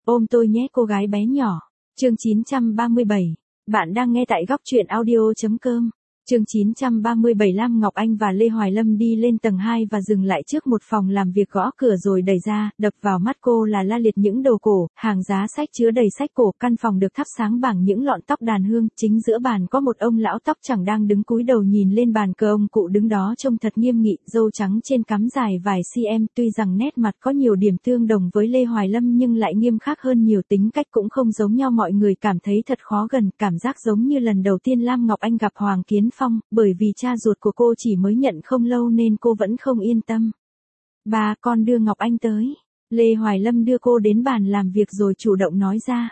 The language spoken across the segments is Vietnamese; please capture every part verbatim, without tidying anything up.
Ôm tôi nhé cô gái bé nhỏ. Chương chín trăm ba mươi bảy. Bạn đang nghe tại góc truyện audio.com. Chương chín trăm ba mươi bảy. Lam Ngọc Anh và Lê Hoài Lâm đi lên tầng hai và dừng lại trước một phòng làm việc, gõ cửa rồi đẩy ra. Đập vào mắt cô là la liệt những đồ cổ, hàng giá sách chứa đầy sách cổ. Căn phòng được thắp sáng bằng những lọn tóc đàn hương. Chính giữa bàn có một ông lão tóc chẳng đang đứng cúi đầu nhìn lên bàn cờ. Ông cụ đứng đó trông thật nghiêm nghị, râu trắng trên cắm dài vài cm. Tuy rằng nét mặt có nhiều điểm tương đồng với Lê Hoài Lâm nhưng lại nghiêm khắc hơn nhiều, tính cách cũng không giống nhau. Mọi người cảm thấy thật khó gần, cảm giác giống như lần đầu tiên Lam Ngọc Anh gặp Hoàng Kiến Phong, bởi vì cha ruột của cô chỉ mới nhận không lâu nên cô vẫn không yên tâm. Ba, con đưa Ngọc Anh tới. Lê Hoài Lâm đưa cô đến bàn làm việc rồi chủ động nói ra.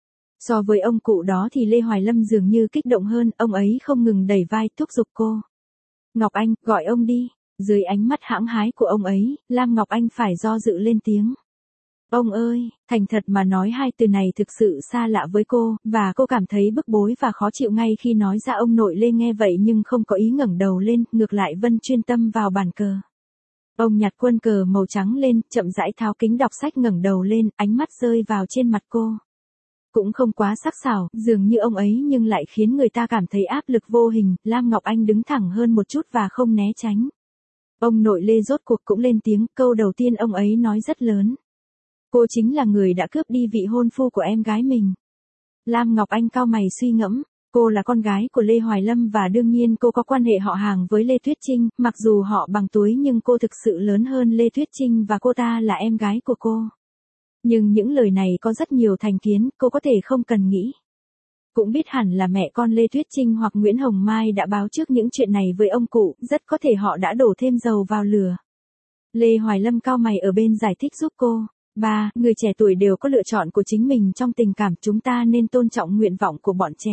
So với ông cụ đó thì Lê Hoài Lâm dường như kích động hơn, ông ấy không ngừng đẩy vai thúc giục cô. Ngọc Anh, gọi ông đi. Dưới ánh mắt hãng hái của ông ấy, Lam Ngọc Anh phải do dự lên tiếng. Ông ơi, thành thật mà nói hai từ này thực sự xa lạ với cô, và cô cảm thấy bức bối và khó chịu ngay khi nói ra. Ông nội Lê nghe vậy nhưng không có ý ngẩng đầu lên, ngược lại vẫn chuyên tâm vào bàn cờ. Ông nhặt quân cờ màu trắng lên, chậm rãi tháo kính đọc sách, ngẩng đầu lên, ánh mắt rơi vào trên mặt cô. Cũng không quá sắc sảo, dường như ông ấy nhưng lại khiến người ta cảm thấy áp lực vô hình. Lam Ngọc Anh đứng thẳng hơn một chút và không né tránh. Ông nội Lê rốt cuộc cũng lên tiếng, câu đầu tiên ông ấy nói rất lớn. Cô chính là người đã cướp đi vị hôn phu của em gái mình. Lam Ngọc Anh cau mày suy ngẫm, cô là con gái của Lê Hoài Lâm và đương nhiên cô có quan hệ họ hàng với Lê Tuyết Trinh, mặc dù họ bằng tuổi nhưng cô thực sự lớn hơn Lê Tuyết Trinh và cô ta là em gái của cô. Nhưng những lời này có rất nhiều thành kiến, cô có thể không cần nghĩ. Cũng biết hẳn là mẹ con Lê Tuyết Trinh hoặc Nguyễn Hồng Mai đã báo trước những chuyện này với ông cụ, rất có thể họ đã đổ thêm dầu vào lửa. Lê Hoài Lâm cau mày ở bên giải thích giúp cô. Ba, người trẻ tuổi đều có lựa chọn của chính mình trong tình cảm, chúng ta nên tôn trọng nguyện vọng của bọn trẻ.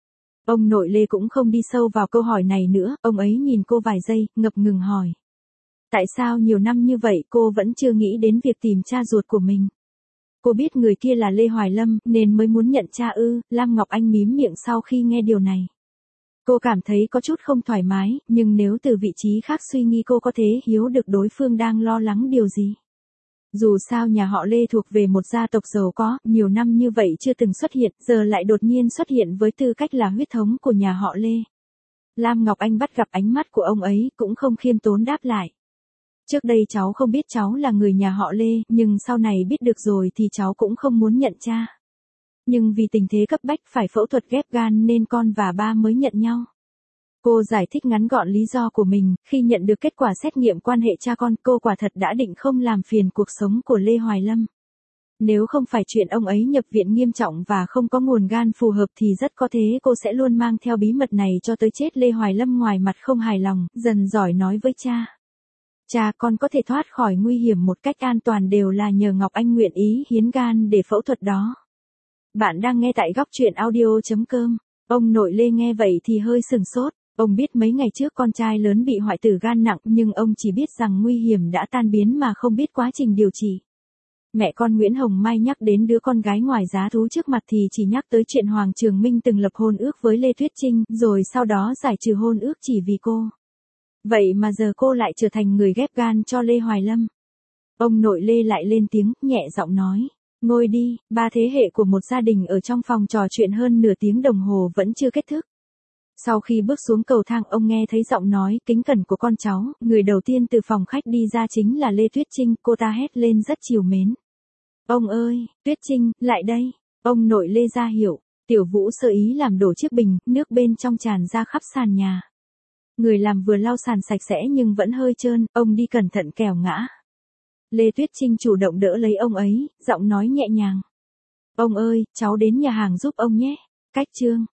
Ông nội Lê cũng không đi sâu vào câu hỏi này nữa, ông ấy nhìn cô vài giây, ngập ngừng hỏi. Tại sao nhiều năm như vậy cô vẫn chưa nghĩ đến việc tìm cha ruột của mình? Cô biết người kia là Lê Hoài Lâm, nên mới muốn nhận cha ư? Lam Ngọc Anh mím miệng sau khi nghe điều này. Cô cảm thấy có chút không thoải mái, nhưng nếu từ vị trí khác suy nghĩ cô có thể hiểu được đối phương đang lo lắng điều gì. Dù sao nhà họ Lê thuộc về một gia tộc giàu có, nhiều năm như vậy chưa từng xuất hiện, giờ lại đột nhiên xuất hiện với tư cách là huyết thống của nhà họ Lê. Lam Ngọc Anh bắt gặp ánh mắt của ông ấy, cũng không khiêm tốn đáp lại. Trước đây cháu không biết cháu là người nhà họ Lê, nhưng sau này biết được rồi thì cháu cũng không muốn nhận cha. Nhưng vì tình thế cấp bách phải phẫu thuật ghép gan nên con và ba mới nhận nhau. Cô giải thích ngắn gọn lý do của mình, khi nhận được kết quả xét nghiệm quan hệ cha con, cô quả thật đã định không làm phiền cuộc sống của Lê Hoài Lâm. Nếu không phải chuyện ông ấy nhập viện nghiêm trọng và không có nguồn gan phù hợp thì rất có thể cô sẽ luôn mang theo bí mật này cho tới chết. Lê Hoài Lâm ngoài mặt không hài lòng, dần giỏi nói với cha. Cha, con có thể thoát khỏi nguy hiểm một cách an toàn đều là nhờ Ngọc Anh nguyện ý hiến gan để phẫu thuật đó. Bạn đang nghe tại góc truyện audio.com. Ông nội Lê nghe vậy thì hơi sừng sốt. Ông biết mấy ngày trước con trai lớn bị hoại tử gan nặng, nhưng ông chỉ biết rằng nguy hiểm đã tan biến mà không biết quá trình điều trị. Mẹ con Nguyễn Hồng Mai nhắc đến đứa con gái ngoài giá thú trước mặt thì chỉ nhắc tới chuyện Hoàng Trường Minh từng lập hôn ước với Lê Tuyết Trinh, rồi sau đó giải trừ hôn ước chỉ vì cô. Vậy mà giờ cô lại trở thành người ghép gan cho Lê Hoài Lâm. Ông nội Lê lại lên tiếng, nhẹ giọng nói. Ngồi đi. Ba thế hệ của một gia đình ở trong phòng trò chuyện hơn nửa tiếng đồng hồ vẫn chưa kết thúc. Sau khi bước xuống cầu thang, ông nghe thấy giọng nói kính cẩn của con cháu, người đầu tiên từ phòng khách đi ra chính là Lê Tuyết Trinh, cô ta hét lên rất trìu mến. Ông ơi, Tuyết Trinh, lại đây. Ông nội Lê ra hiệu, Tiểu Vũ sơ ý làm đổ chiếc bình, nước bên trong tràn ra khắp sàn nhà. Người làm vừa lau sàn sạch sẽ nhưng vẫn hơi trơn, ông đi cẩn thận kẻo ngã. Lê Tuyết Trinh chủ động đỡ lấy ông ấy, giọng nói nhẹ nhàng. Ông ơi, cháu đến nhà hàng giúp ông nhé. Cách chương.